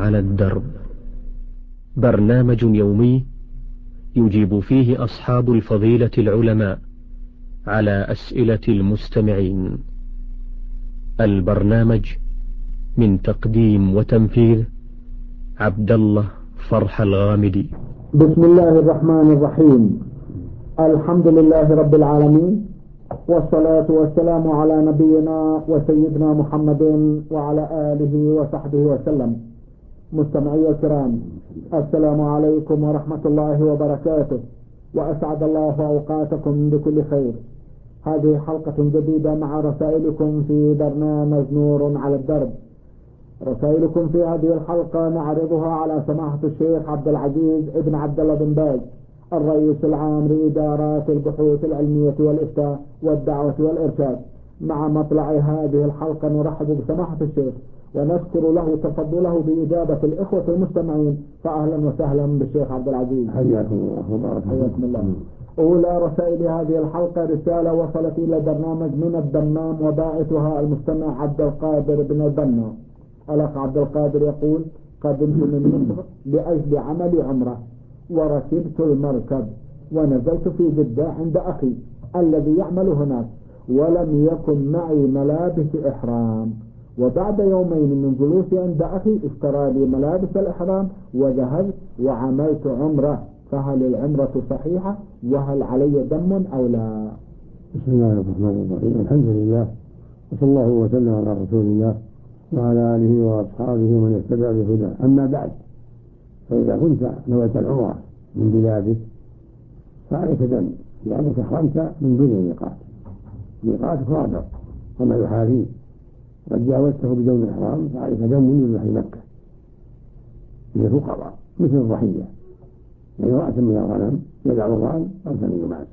على الدرب، برنامج يومي يجيب فيه أصحاب الفضيلة العلماء على أسئلة المستمعين. البرنامج من تقديم وتنفيذ عبد الله فرح الغامدي. بسم الله الرحمن الرحيم. الحمد لله رب العالمين، والصلاة والسلام على نبينا وسيدنا محمد وعلى آله وصحبه وسلم. مستمعي الكرام، السلام عليكم ورحمة الله وبركاته، وأسعد الله أوقاتكم بكل خير. هذه حلقة جديدة مع رسائلكم في برنامج نور على الدرب. رسائلكم في هذه الحلقة نعرضها على سماحة الشيخ عبد العزيز ابن عبد الله بن باز، الرئيس العام لإدارات البحوث العلمية والإفتاء والدعوة والإرشاد. مع مطلع هذه الحلقة نرحب بسماحة الشيخ ونذكر له تفضله بإجابة الإخوة المستمعين. فأهلا وسهلا بالشيخ عبد العزيز، حياكم الله وبارك حياكم الله. أولى رسائل هذه الحلقة رسالة وصلت إلى برنامج من الدمام، وباعثها المستمع عبد القادر بن البنا. الأخ عبد القادر يقول: قدمت من مصر لأجل عمل عمرة، وركبت المركب ونزلت في جدة عند أخي الذي يعمل هناك، ولم يكن معي ملابس إحرام. وبعد يومين من جلوسي عند أخي اشترى لي ملابس الإحرام وذهبت وعملت عمرة، فهل العمرة صحيحة؟ وهل علي دم أو لا؟ بسم الله الرحمن الرحيم. الحمد لله، وصلى الله وسلم على رسول الله وعلى آله وأصحابه ومن اهتدى بهداه. أما بعد، فإذا كنت نويت العمرة من بلادك فعليك دم، لأنك أحرمت من دون الميقات. ميقاتك رابع وما يحاذيه، قد جاوزته بدون إحرام فعليك دم من ذبح مكة للفقراء مثل الضحية، يعني رأس من الغنم يدع الران أو ثمن معز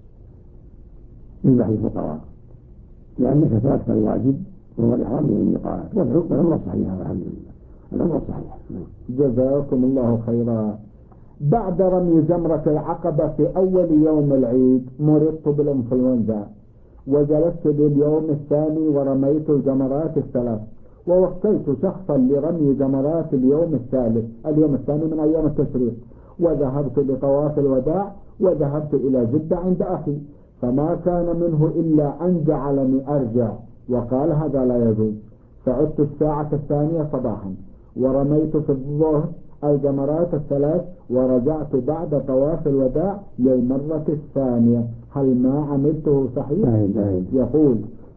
يذبح الفقراء، لأنك تركت الواجب وهو الإحرام من الميقات. والعمرة صحيحة والحمد لله، العمرة صحيحة. جزاكم الله خيرا. بعد رمي جمرة العقبة في أول يوم العيد مرضت بالإنفلونزا، وجلست لليوم الثاني ورميت الجمرات الثلاث، ووكلت شخصا لرمي جمرات اليوم الثاني من أيام التشريق، وذهبت لطواف الوداع، وذهبت إلى جدة عند أخي، فما كان منه إلا أن جعلني أرجع وقال هذا لا يجوز. فعدت الساعة الثانية صباحا ورميت في الظهر الجمرات الثلاث، ورجعت بعد طواف الوداع للمرة الثانية، هل ما عملته صحيح؟ يقول: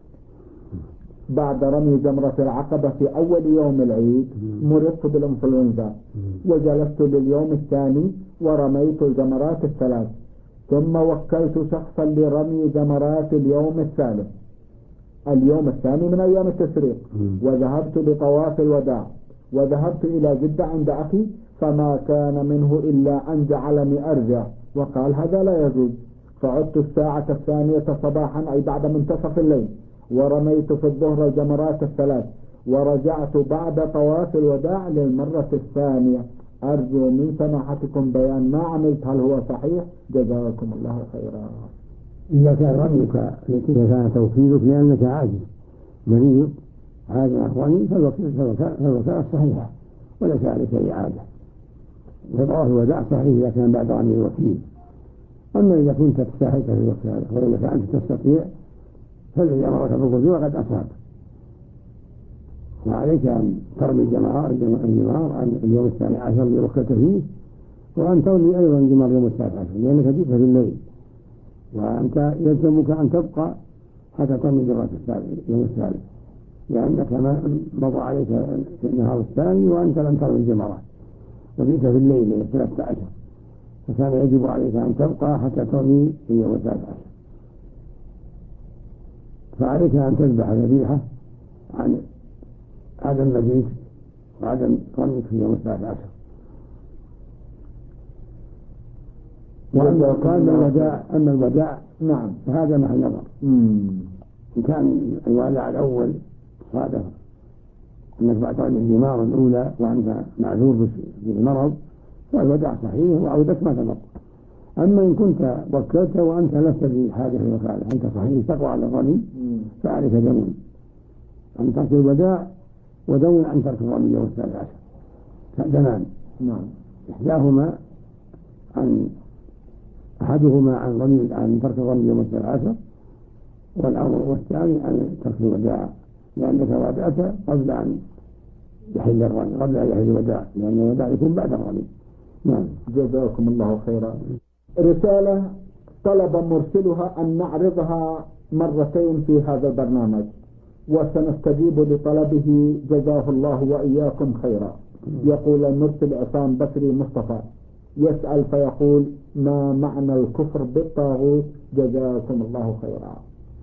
بعد رمي جمرة العقبة في أول يوم العيد مرضت بالإنفلونزا، وجلست لليوم الثاني ورميت الجمرات الثلاث، ثم وكلت شخصا لرمي جمرات اليوم الثاني من أيام التشريق، وذهبت لطواف الوداع، وذهبت إلى جدة عند أخي، فما كان منه إلا أن جعلني أرجع وقال هذا لا يجوز. فعدت الساعة الثانية صباحا أي بعد منتصف الليل، ورميت في الظهر الجمرات الثلاث، ورجعت بعد طواف الوداع للمرة الثانية. أرجو من سماحتكم بيان ما عملت، هل هو صحيح؟ جزاكم الله خيرا. إذا كان رميك إذا كان توكيلك لأنك عاجز مريض عاجز أخواني فالوكالة صحيحة وليس عليك إعادة، وطواف الوداع صحيح إذا كان بعد رمي الوكيل. أما إذا كنت تستحق في الوكالة وإذا أنت تستطيع فالذي أمرك بالرجوع قد أصاب، وعليك أن ترمي الجمار اليوم الثاني عشر اللي وكلت فيه، وأن ترمي أيضا جمار اليوم الثالث عشر لأنك جئت في الليل، وأنت يلزمك أن تبقى حتى ترمي جمرة اليوم الثالث، لأنك مضى عليك في النهار الثاني وأنت لم ترمي الجمرات وجئت في الليل من 13، فكان يجب عليك أن تبقى حتى ترمي في اليوم الثالث عشر. فعليك أن تذبح ذبيحة عن عدم مجيئك وعدم رميك في اليوم الثالث عشر. أما الوداع نعم فهذا محل نظر. إن كان الوداع الأول صادف أنك بعد الجمار الأولى وأنت معذور بالمرض فالوداع صحيح وعودك ما تمر. أما إن كنت وكلت وأنت لست بحاجة للوكالة، أنت صحيح تقوى على الرمي، فعليك دم أن ترك الوداع ودم أن ترك الرمي اليوم الثالث عشر. دمان. نعم. إحداهما أحدهما عن ترك الرمي يوم 13، والثاني عن ترك الوداع، لأنك ودعت قبل أن يحل الرمي، قبل أن يحل الوداع، لأن الوداع يكون بعد الرمي. نعم. جزاكم الله خيرا. رسالة طلب مرسلها أن نعرضها مرتين في هذا البرنامج، وسنستجيب لطلبه جزاه الله وإياكم خيرا. يقول المرسل عصام بكري مصطفى، يسأل فيقول: ما معنى الكفر بالطاغوت؟ جزاكم الله خيرا.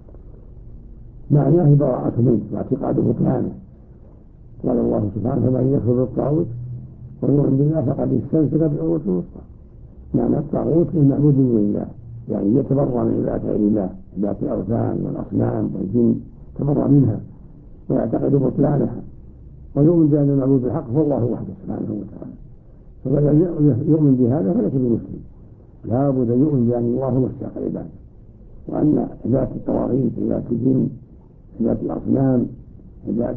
معناه براءة منه واعتقاد بطلانه. قال الله سبحانه: فمن يكفر بالطاغوت ويؤمن بالله فقد استمسك بالعروة الوثقى. معنى الطاغوت المعبود من الله، يعني يتبرأ من عبادة غير الله، عبادة الأوثان والأصنام والجن، تبرأ منها ويعتقد بطلانها، ويؤمن بأن المعبود بالحق هو الله وحده سبحانه وتعالى. فمن يؤمن بهذا فليس بمسلم، لا بد أن يؤمن بأن الله هو الساق العبادة، وأن عبادة الطواغيت، عبادة الجن، عبادة الأصنام، عبادة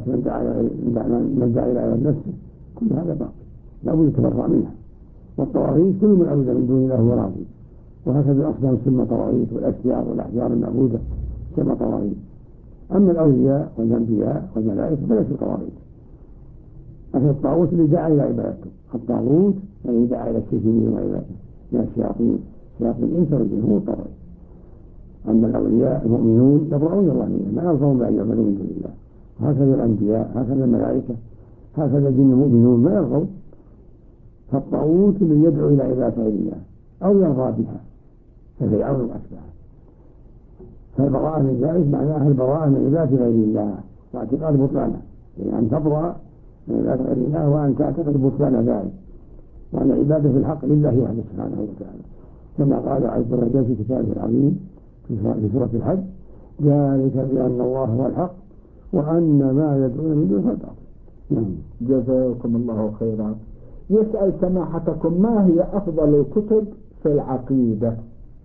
من دعا إلى عبادة نفسه، كل هذا باطل، لا بد يتبرأ منها. والطواغيت كل من عبد من دون الله هو راضي، وهكذا الأصنام تسمى طواغيت، والأشجار والأحجار المعبودة تسمى طواغيت. أما الأولياء والأنبياء والملائكة فليسوا طواغيت. أما الطاغوت اللي دعا إلى عبادته، الطاغوت الذي دعا إلى الشرك به وعبادته من الشياطين، شياطين الإنس والجن، هو الطاغوت. أما الأولياء المؤمنون يبرؤون الله منهم، ما يرضون بأن يعبدوا من دون الله. هكذا الأنبياء، هكذا الملائكة، هكذا الجن المؤمنون ما يرضون. فالطاغوت الذي يدعو إلى عبادة غير الله أو يرضى بها ففرعون وأتباعه. فالبراءة من ذلك معناها البراءة من عبادة غير الله واعتقاد بطلانه، يعني أن تبرأ من عبادة غير الله وأن تعتقد بطلان ذلك، وأن العبادة في الحق لله وحده سبحانه وتعالى، كما قال عز وجل في كتابه العظيم في سورة الحج: ذلك بأن الله هو الحق وأن ما يدعون من دونه الباطل. جزاكم الله خيرا. يسأل سماحتكم: ما هي أفضل الكتب في العقيدة؟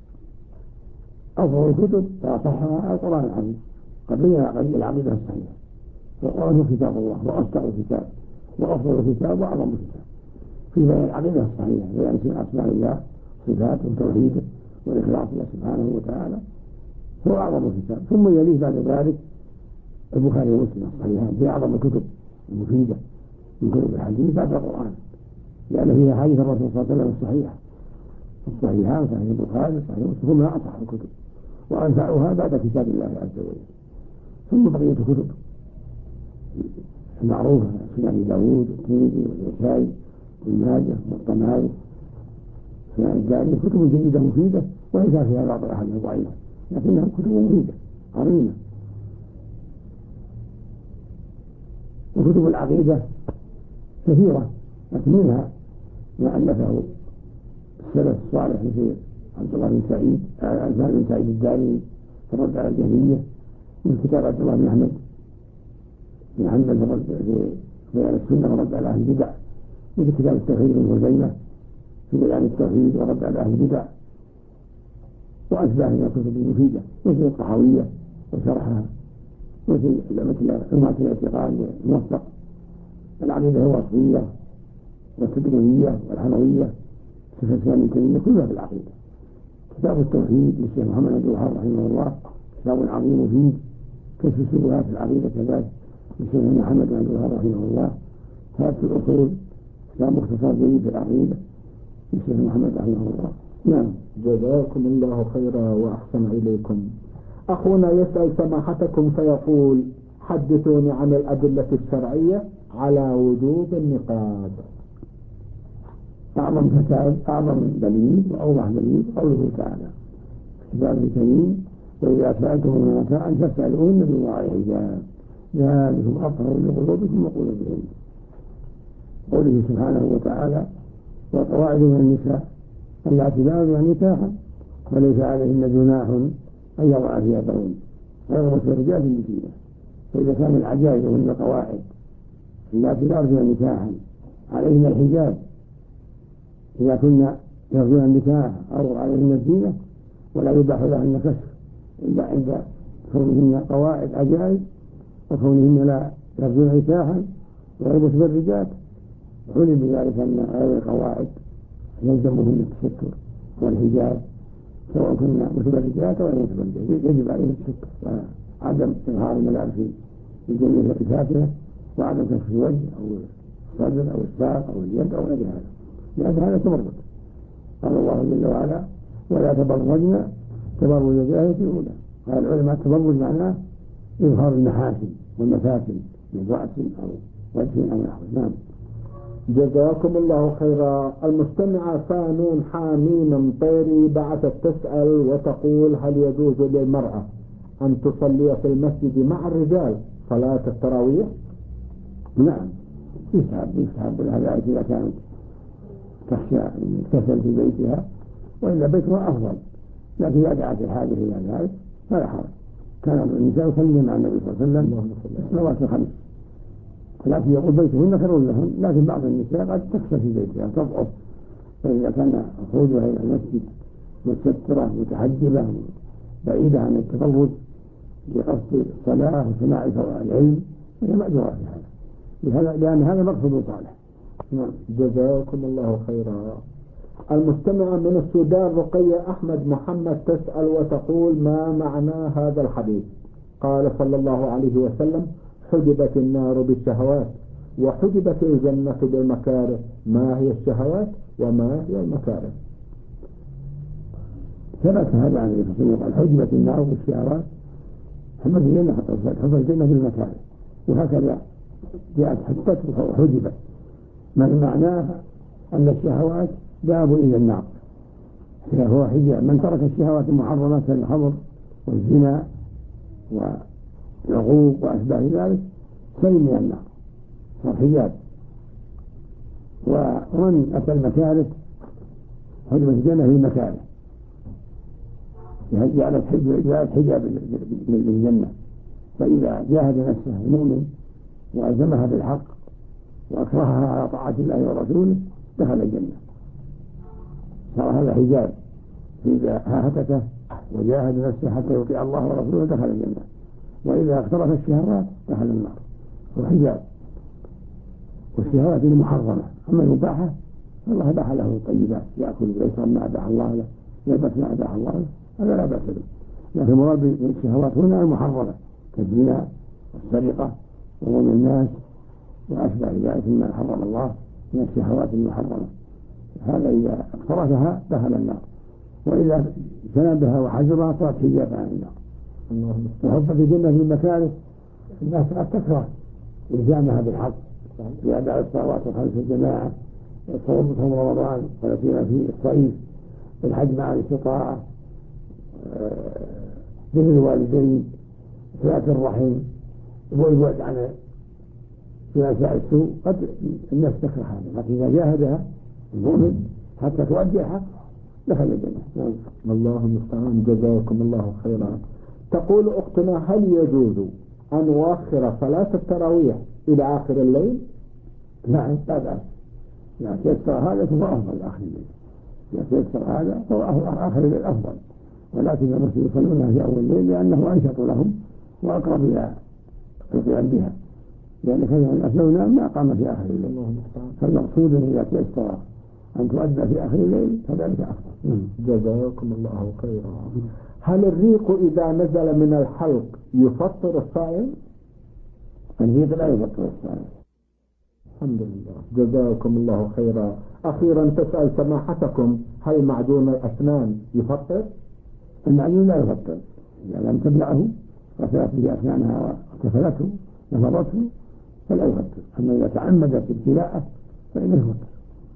أفضل الكتب فأصحها القرآن العظيم، قبلها العقيدة الصحيحة، والقرآن هو كتاب الله وأصدق الكتاب وأفضل الكتاب وأعظم الكتاب في بيان العقيدة الصحيحة، بيان أسماء الله صفاته وتوحيده والإخلاص له سبحانه وتعالى، هو أعظم الكتاب. ثم يليه بعد ذلك البخاري ومسلم الصحيحان، هي أعظم الكتب المفيدة من كتب الحديث بعد القرآن، لأن فيها حديث الرسول صلى الله عليه وسلم الصحيحة. الصحيحان صحيح البخاري صحيح مسلم هما أصح الكتب وأنفعها بعد كتاب الله عز وجل. ثم بقية الكتب المعروفة سنن أبي داود والترمذي والنسائي وابن ماجه والطبراني سنن الدارمي، كتب جيدة مفيدة، وإن كان فيها بعض الأحاديث ضعيفة لكنها كتب مفيدة عظيمة. وكتب العقيدة كثيرة، لكن منها ما ألفه السلف الصالح مثل عبد الله بن سعيد بن سعيد الدارمي في الرد على الجهمية، من كتاب عبد الله بن أحمد بن حنبل في بيان السنة ورد على أهل البدع، مثل كتاب التوحيد بن خزيمة في بيان التوحيد ورد على أهل البدع، وأشباه من الكتب المفيدة مثل الطحاوية وشرحها، مثل علماء الاعتقاد الموفق، العقيدة الوصفية والتدريبية والحموية، صفة الإسلام الكريمة، كلها في العقيدة. كتاب التوحيد للشيخ محمد عبد الوهاب رحمه الله كتاب عظيم مفيد. كشف الشبهات في العقيدة كذلك للشيخ محمد عبد الوهاب رحمه الله. كتاب الأصول كتاب مختصر جيد في العقيدة للشيخ محمد رحمه الله. نعم. جزاكم الله خيرا وأحسن إليكم. أخونا يسأل سماحتكم فيقول: حدثوني عن الأدلة الشرعية على وجوب النقاب. أعظم دليل وأوضح دليل قوله تعالى في كتابه الكريم: وإذا سألتم متاعا فاسألوهن من وراء حجاب ذلكم أطهر لقلوبكم وقلوبهن. قوله سبحانه وتعالى: والقواعد من النساء اللاتي لا يرجون نكاحا فليس عليهن جناح أن يضعن ثيابهن غير متبرجات بزينة. فإذا كان العجائز وهن القواعد اللاتي لا يرجون نكاحا عليهن الحجاب إذا كنا يرجون النكاح أو عليهن الزينة، ولا يباح لهن كسر إلا عند كونهن قواعد عجائز وكونهن لا يرجون نكاحا غير متبرجات، علم بذلك أن غير القواعد يلزمهم التستر والحجاب سواء كنا متبرجات أو متبرجات، يجب عليه التستر وعدم إظهار الملابس في جميع الفاتحة وعدم كشف الوجه أو الصدر أو الساق أو اليد أو غير هذا، لأن هذا تبرج. قال الله جل وعلا: ولا تبرجن تبرج الجاهلية الأولى. قال العلماء التبرج معناه إظهار المحاسن والمفاتن من رأس أو وجه أو نحو. نعم. جزاكم الله خيرا. المستمعة فانون حاميم طيري بعثت تسأل وتقول: هل يجوز للمرأة أن تصلي في المسجد مع الرجال صلاة التراويح؟ نعم، يستحب لها ذلك إذا كانت تخشى أن تكسل في بيتها، وإلا بيتها أفضل، لكن إذا دعت الحاجة إلى ذلك فلا حرج. كان النساء يصلين مع النبي صلى الله عليه وسلم الصلوات الخمس، لكن يقول بيتهن خير لهن، لكن بعض النساء قد تكسل في بيتها تضعف، فإذا كان خروجها إلى المسجد مستترة متحجبة بعيدة عن التفرج بقصد الصلاة وسماع العلم فهي مأجورة في هذا، لأن هذا مقصود صالح. جزاكم الله خيرا. المستمعة من السودان رقية أحمد محمد تسأل وتقول: ما معنى هذا الحديث؟ قال صلى الله عليه وسلم: حجبت النار بالشهوات وحجبت الجنة بالمكاره، ما هي الشهوات وما هي المكاره؟ ثبت هذا عن النبي صلى الله عليه وسلم: حجبت النار بالشهوات حجبت الجنة بالمكاره، وهكذا جاءت حجبت وحجبت، معناها أن الشهوات باب إلى النار، هو حجاب. من ترك الشهوات المحرمة كالخمر والزنا والعقوق وأشباه ذلك سلم من النار، صار حجاب. ومن أتى المكاره حجبت الجنة بالمكاره، جعلت حجاب للجنة. فإذا جاهد نفسه المؤمن وألزمها بالحق وأكرهها على طاعة الله ورسوله دخل الجنة، صار هذا حجاب. إذا هاتته وجاهد نفسه حتى يطيع الله ورسوله دخل الجنة، وإذا اقترف الشهوات دخل النار، وحجاب. والشهوات المحرمة، أما المباحة فالله أباح له الطيبات، يأكل ويشرب ما أباح الله له، يلبس ما أباح الله له، هذا لا بأس به. لكن المراد بالشهوات هنا المحرمة كالزنا والسرقة وظلم الناس وأشبه ذلك مما حرم الله من الشهوات المحرمة، هذا إذا اقترفها دخل النار، وإذا جنبها وحجرها صارت حجاب عن النار. وحفت الجنة في المكاره، الناس قد تكره إلزامها بالحق في أداء الصلوات الخمس الجماعة، صوم رمضان ولسيما في الصيف، الحج مع الاستطاعة، بر الوالدين، صلة الرحم، والبعد عن جلساء السوء. قد الناس تكره هذا، لكن إذا جاهدها المؤمن حتى تؤدي الحق دخل الجنة. الله المستعان. جزاكم الله خيرا. تقول أختنا: هل يجوز أن نؤخر صلاة التراويح إلى آخر الليل؟ نعم، لا بأس، إذا تيسر هذا فهو أفضل آخر الليل، إذا تيسر هذا فهو آخر الليل أفضل، ولكن المسلمين يصلونها في أول الليل لأنه أنشط لهم وأقرب إلى القيام بها، لأن كثير من الناس لو نام ما قام في آخر الليل، فالمقصود إذا تيسر أن تؤدى في آخر الليل فذلك أفضل. جزاكم الله خيرا. هل الريق إذا نزل من الحلق يفطر الصائم؟ الريق لا يفطر الصائم. الحمد لله. جزاكم الله خيرا. أخيرا تسأل سماحتكم: هل معجون الأسنان يفطر؟ المعجون لا يفطر إذا لم تبلعه غسلت به أسنانها وكفلته نفضته فلا يفطر، أما إذا تعمدت ابتلاءه فإنه يفطر.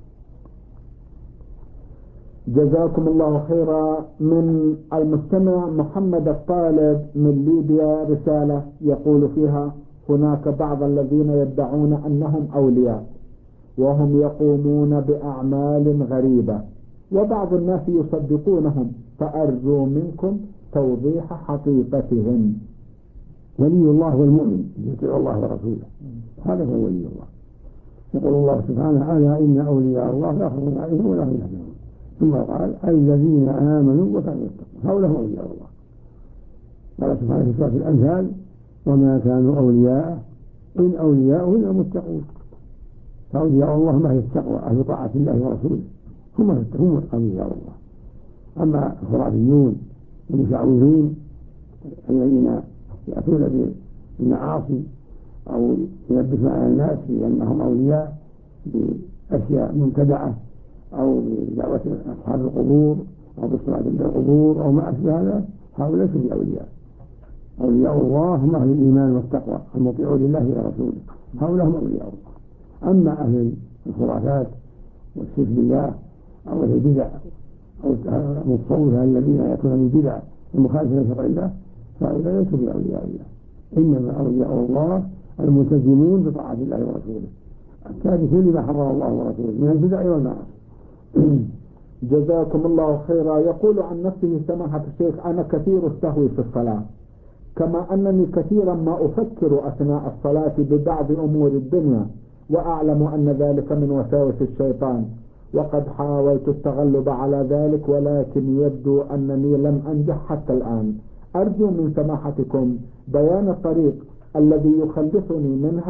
جزاكم الله خيرا. من المستمع محمد الطالب من ليبيا رسالة يقول فيها: هناك بعض الذين يدعون أنهم أولياء وهم يقومون بأعمال غريبة، وبعض الناس يصدقونهم، فأرجو منكم توضيح حقيقتهم. ولي الله والمؤمن يطيع الله ورسوله، هذا هو ولي الله. يقول الله سبحانه: ألا إن أولياء الله لا خوف عليهم ولا هم يحزنون. ثم قال: الذين آمنوا وكانوا يتقون، هؤلاء هم أولياء الله. قال سبحانه في سورة الأنفال: وما كانوا أولياء إن أولياءه إلا المتقون. فأولياء الله ما هي التقوى أهل طاعة الله ورسوله هم أولياء الله. أما الخرافيون والمشعوذون الذين يأتون بالمعاصي أو يلبسون على الناس بأنهم أولياء بأشياء مبتدعة أو بدعوة أصحاب القبور أو بالصلاة عند القبور أو ما أشبه هذا، هؤلاء ليسوا بأولياء. أولياء الله هم أهل الإيمان والتقوى المطيعون لله ورسوله، هؤلاء هم أولياء الله. أما أهل الخرافات والشرك بالله أو البدع أو المتصوفة الذين يأتون من بدع المخالفة لشرع الله فهؤلاء ليسوا بأولياء الله، إنما أولياء الله الملتزمون بطاعة الله ورسوله التاركون لما حرم الله ورسوله من البدع والمعاصي. جزاكم الله خيرا. يقول عن نفسه سماحة الشيخ: أنا كثير السهو في الصلاة، كما أنني كثيرا ما أفكر أثناء الصلاة ببعض أمور الدنيا، وأعلم أن ذلك من وساوس الشيطان، وقد حاولت التغلب على ذلك ولكن يبدو أنني لم أنجح حتى الآن. أرجو من سماحتكم بيان الطريق الذي يخلصني من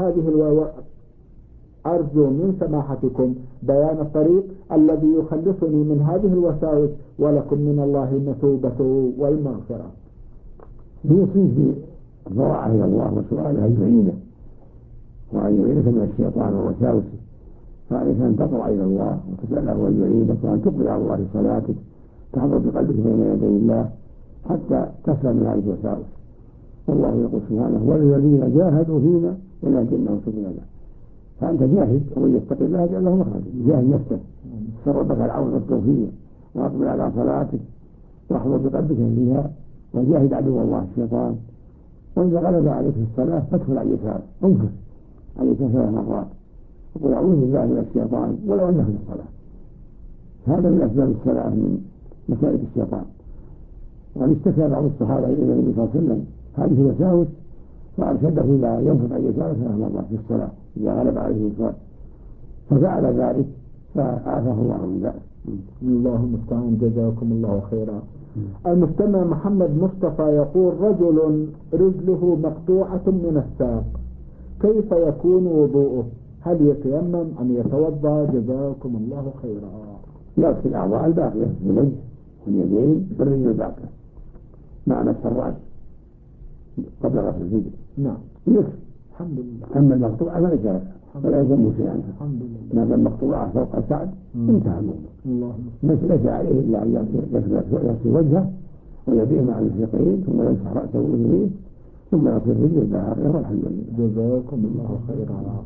هذه الوساوس، ولكم من الله المثوبة والمغفرة. يوصيك بالضراعة إلى الله وسؤالها يعينه وأن يعينك من الشيطان ووساوسه، فعليك أن تضرع إلى الله وتسأله أن يعينك وأن تقبل على الله في صلاتك، تحضر بقلبك بين يدي الله حتى تسلم من هذه الوساوس. والله يقول سبحانه: والذين جاهدوا فينا ولنهدينهم سبلنا. فأنت جاهد ومن يتق الله يجعل له مخرجا. جاهد نفسك، سر ربك العون والتوفيق، واقبل على صلاتك واحضر بقلبك فيها، وجاهد عدو الله الشيطان. وإذا غلب عليك في الصلاة فادخل على اليسار، انفس عليك 3 مرات وقل أعوذ بالله من الشيطان ولو أنك في الصلاة. هذا من أسباب السلام من مسائل الشيطان. وقد اشتكى بعض الصحابة إلى النبي صلى الله عليه وسلم هذه الوساوس فأرشده إلى ينفث على اليسار 3 مرات في الصلاة إذا غلب عليه الصلاة، ففعل ذلك فعافاه الله من ذلك. الله المستعان. جزاكم الله خيرا. المستمع محمد مصطفى يقول: رجل رجله مقطوعة من الساق، كيف يكون وضوءه؟ هل يتيمم أم يتوضأ؟ جزاكم الله خيرا. يغسل الأعضاء الباقية الوجه واليدين والرجل الباقية مع مسح الرأس قبل غسل الرجل. نعم يكفي الحمد لله. أما المقطوعة ولا يلزم شيئا. الحمد لله. ما المقطوعة فوق السعد انتهى الموضوع. ليس عليه إلا أن يغسل وجهه ويديه مع المرفقين ثم يمسح رأسه وأذنيه ثم يغسل الرجل الباقية والحمد لله. جزاكم الله خيرا.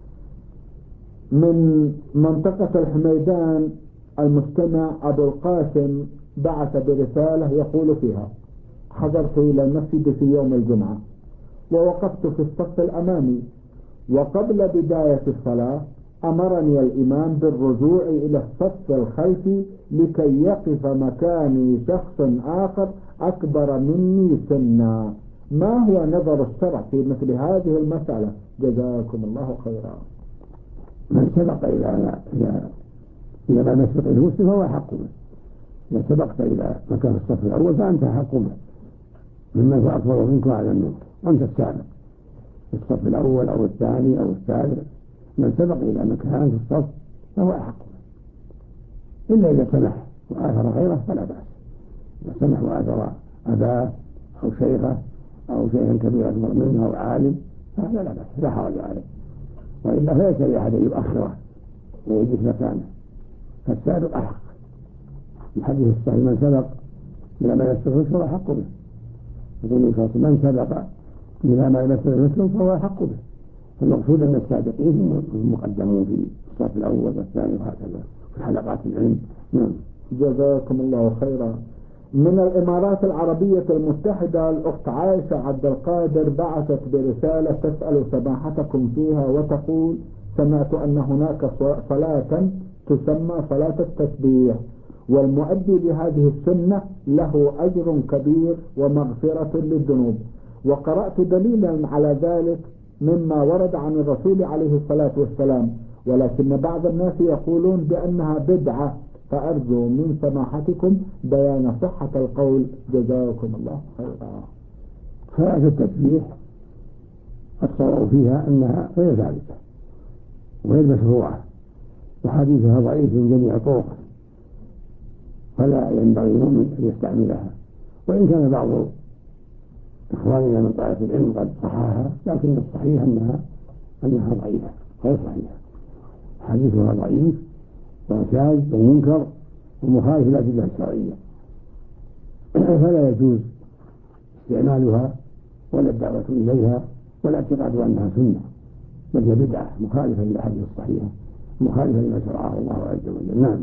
من منطقة الحميدان المستمع أبو القاسم بعث برسالة يقول فيها: حضرت إلى المسجد في يوم الجمعة ووقفت في الصف الأمامي، وقبل بداية الصلاة أمرني الإمام بالرجوع إلى الصف الخلفي لكي يقف مكاني شخص آخر أكبر مني سنا. ما هو نظر الشرع في مثل هذه المسألة؟ جزاكم الله خيرا. من سبق إلى ما نسبق المسلم فهو حق به. إذا سبقت إلى مكان الصف الأول فأنت حق به ممن هو أكبر منك وأعلم منك، وأنت السابق في الصف الأول أو الثاني أو الثالث. من سبق إلى مكان في الصف فهو أحق به، إلا إذا سمح وآثر غيره فلا بأس. إذا سمح وآثر أباه أو شيخه أو شيئا كبيرا أكبر منه أو عالم فهذا لا بأس، لا حرج عليه. وإلا فليس لأحد أن يؤخره ويجلس مكانه، فالسابق أحق. الحديث الصحيح: من سبق إلى ما يستطيع فهو أحق به. يقول من سبق إلى ما يستطيع فهو أحق به. فالمقصود أن السابقين هم المقدمون في الصف الأول والثاني وهكذا في حلقات العلم. جزاكم الله خيرا. من الإمارات العربية المتحدة الأخت عائشة عبد القادر بعثت برسالة تسأل سماحتكم فيها وتقول: سمعت أن هناك صلاة تسمى صلاة التسبيح، والمؤدي لهذه السنة له أجر كبير ومغفرة للذنوب، وقرأت دليلا على ذلك مما ورد عن الرسول عليه الصلاة والسلام، ولكن بعض الناس يقولون بأنها بدعة، فأرجو من سماحتكم بيان صحة القول. جزاكم الله خيرا. صلاة التسبيح الصواب فيها أنها غير ثابتة، وغير مشروعة، وحديثها ضعيف من جميع طرقه، فلا ينبغي المؤمن أن يستعملها. وإن كان بعض إخواننا من طائفة العلم قد صحاها، لكن الصحيح أنها ضعيفة غير صحيحة، حديثها ضعيف وشاذ ومنكر ومخالف للأدلة الشرعية، فلا يجوز استعمالها ولا الدعوة إليها ولا اعتقاد أنها سنة، بل هي بدعة مخالفة للأحاديث الصحيحة مخالفة لما شرعه الله عز وجل. نعم.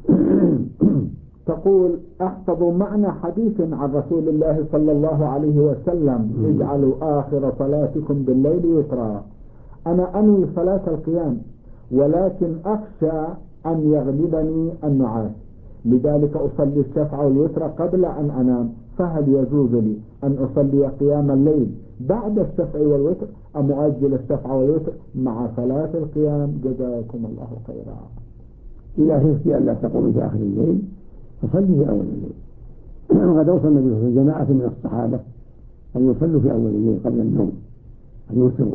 تقول: أحفظ معنى حديث عن رسول الله صلى الله عليه وسلم: اجعلوا آخر صلاتكم بالليل وترا. أنا أنوي صلاة القيام، ولكن أخشى أن يغلبني النعاس، لذلك أصلي الشفع والوتر قبل أن أنام، فهل يجوز لي أن أصلي قيام الليل بعد الشفع والوتر أم أؤجل الشفع والوتر مع صلاة القيام؟ جزاكم الله خيرا. إذا خفت أن لا تقوم في آخر الليل فصلي في أول الليل. وقد أوصى النبي في جماعة من الصحابة أن يصلوا في أول الليل قبل النوم، أن يوتروا،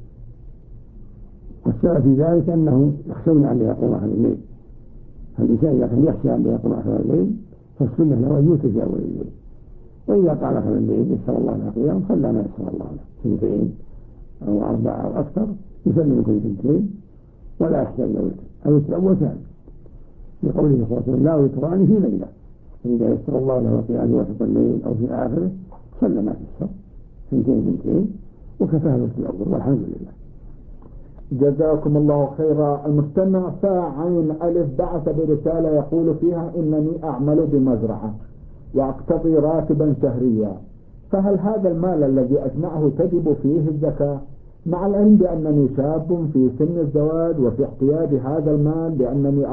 والسبب في ذلك أنهم يخشون أن يقوم آخر الليل. فالإنسان إذا كان يخشى أن يقوم آخر الليل فالسنة له أن يوتر في أول الليل، وإذا قام آخر الليل يسر الله له قيام صلى ما يسر الله له، 2 أو 4 أو أكثر، يسلم كل 2 ولا يحتاج إلى وتر. الوتر أول ثاني، لقوله صلى الله عليه وسلم: لا وتران في ليلة، فإذا يسر الله له القيام وسط الليل أو في آخره صلى ما تيسر، 2 وكفاه الوتر الأول، والحمد لله. جزاكم الله خيرا. المستمع ساعين ألف بعث برسالة يقول فيها: إنني أعمل بمزرعة وأقتضي راتبا شهريا، فهل هذا المال الذي أجمعه تجب فيه الزكاة؟ مع العلم بأنني شاب في سن الزواج وفي احتياج هذا المال لأنني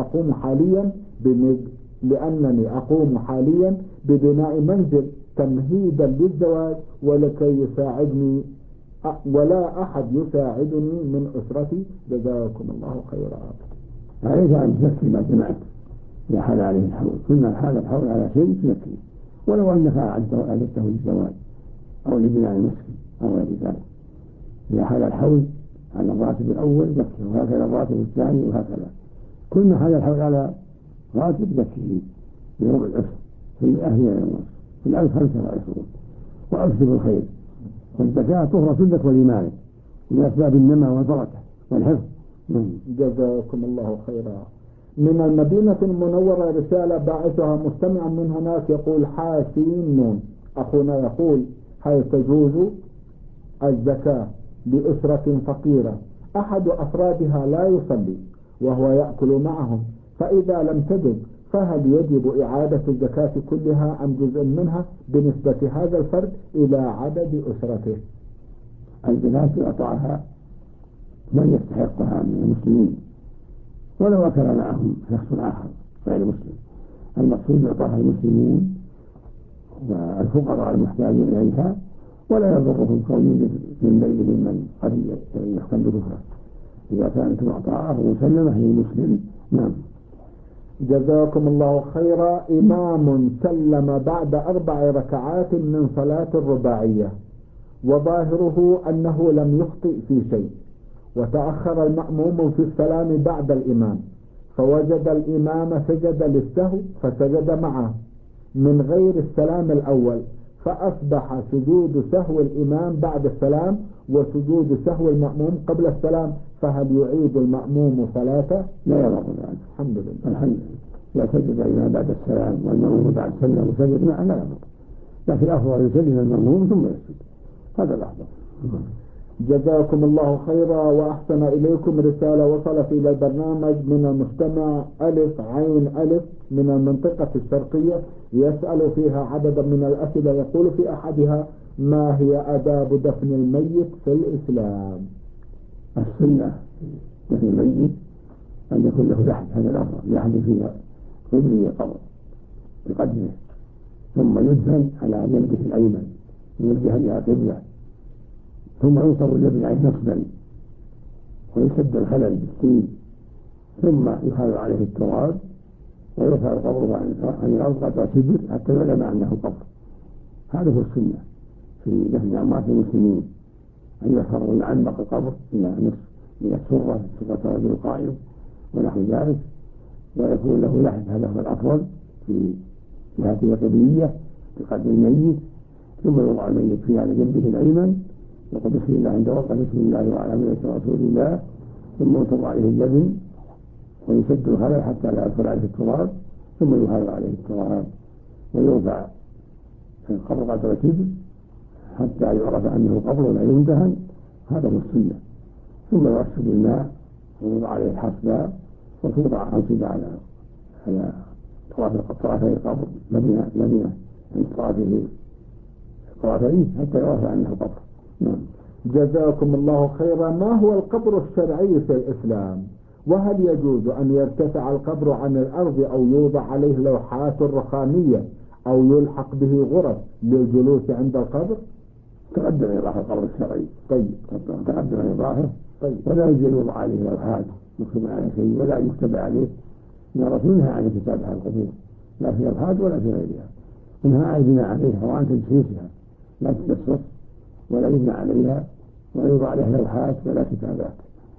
أقوم حاليا ببناء منزل تمهيدا للزواج، ولكي يساعدني ولا أحد يساعدني من أسرتي، جزاكم الله خيرا. عليك أن تزكي ما جمعت إذا حال عليه الحول، كل ما حال الحول على شيء تزكي، ولو أنك أعدته للزواج أو لبناء المسكن أو غير ذلك. إذا حال الحول على الراتب الأول زكي، وهكذا الراتب الثاني، وهكذا كل ما حال الحول على راتب زكيه بربع العشر، في الأهل في الألف 25، وأكثر الخير. والزكاة طهرة لك ولمالك من أسباب النمى والبركة والحفظ. جزاكم الله خيرا. من المدينة المنورة رسالة باعثها مستمع من هناك يقول: حاسين أخونا يقول: هل تجوز الزكاة لأسرة فقيرة أحد أفرادها لا يصلي وهو يأكل معهم، فإذا لم تجد فهل يجب إعادة الزكاة كلها أم جزء منها بنسبة هذا الفرد إلى عدد أسرته؟ الزكاة يعطاها من يستحقها من المسلمين، ولو أكل معهم شخص آخر غير مسلم. المقصود يعطاها المسلمين والفقراء المحتاجين إليها، ولا يضرهم كون من بينهم من قد يحكم بكفره إذا كانت معطاءه مسلمة للمسلم. نعم. جزاكم الله خيرا. إمام سلم بعد 4 ركعات من صلاة الرباعية، وظاهره أنه لم يخطئ في شيء، وتأخر المأموم في السلام بعد الإمام، فوجد الإمام سجد للسهو فسجد معه من غير السلام الأول، فأصبح سجود سهو الإمام بعد السلام وسجود سهو المأموم قبل السلام، فهل يعيد المأموم صلاته؟ لا يضر ذلك. الحمد لله. الحمد لله. لا سجد الإمام بعد السلام والمأموم بعد السلام وسجد معه لا يضر، لكن أفضل يسلم المأموم ثم يسجد، هذا الأفضل. جزاكم الله خيرا وأحسن إليكم. رسالة وصلت إلى البرنامج من المستمع ألف عين ألف من المنطقة الشرقية، يسأل فيها عددا من الأسئلة. يقول في أحدها: ما هي آداب دفن الميت في الإسلام؟ السنة دفن الميت أن يكون له لحد، هذا الأفضل، لحد فيها قبل قبر بقدره، ثم يدفن على جنبه الأيمن يوجه إلى قبلة، ثم ينصب الجبل عليه نصبا ويسد الخلل بالسين، ثم يخال عليه التراب ويرفع قبره عن الأرض قدر شبر حتى يعلم أنه قبر. هذا هو السنة في دفن أموات المسلمين، أن يحفروا عن بقى القبر إلى نصف من السرة رجل قائم ونحو ذلك، ويكون له لحد، هذا هو الأفضل في جهة القبلية بقدر الميت، ثم يوضع الميت في على جنبه الأيمن، يقول بسم الله عند وقت بسم الله وعلى ملة رسول الله، ثم يوضع عليه الجبن ويسد الخلل حتى لا يدخل عليه التراب، ثم يهال عليه التراب ويرفع القبر قدر كبر حتى يعرف أنه قبر لا يمتهن، هذا هو السنة. ثم يرش بالماء ويوضع عليه الحصباء وتوضع أنصبة على طرفي القبر لبنة من طرفيه حتى يعرف أنه قبر. نعم. جزاكم الله خيرا. ما هو القبر الشرعي في الإسلام؟ وهل يجوز أن يرتفع القبر عن الأرض أو يوضع عليه لوحات رخامية أو يلحق به غرف للجلوس عند القبر؟ تقدم إيضاح القبر الشرعي. طيب. تقدم إيضاحه. طيب. ولا يجوز يوضع عليه لوحات مكتوب عليه شيء ولا يكتب عليه، إن الرسول نهى عن كتابة على القبور لا في لوحات ولا في غيرها، ونهى عن البناء عليها وعن تجسيسها، لا تجسس ولا يبنى عليها ولا يوضع عليها لوحات ولا كتابات.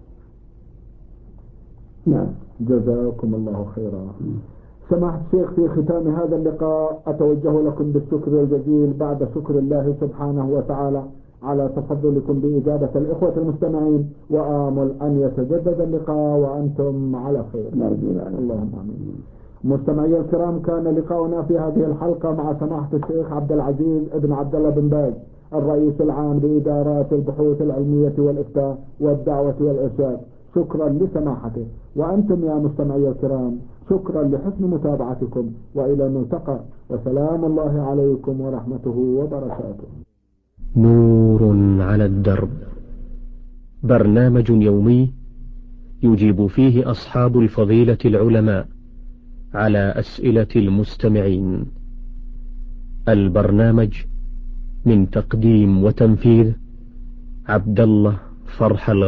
نعم. جزاكم الله خيرا. سماحة الشيخ، في ختام هذا اللقاء أتوجه لكم بالشكر الجزيل بعد شكر الله سبحانه وتعالى على تفضلكم بإجابة الإخوة المستمعين، وآمل أن يتجدد اللقاء وأنتم على خير. اللهم آمين. مستمعي الكرام، كان لقاؤنا في هذه الحلقة مع سماحة الشيخ عبد العزيز ابن عبد الله بن باز، الرئيس العام لإدارات البحوث العلمية والإفتاء والدعوة والإرشاد. شكرا لسماحته، وأنتم يا مستمعي الكرام شكرا لحسن متابعتكم، وإلى الملتقى، وسلام الله عليكم ورحمته وبركاته. نور على الدرب، برنامج يومي يجيب فيه أصحاب الفضيلة العلماء على أسئلة المستمعين. البرنامج من تقديم وتنفيذ عبد الله فرح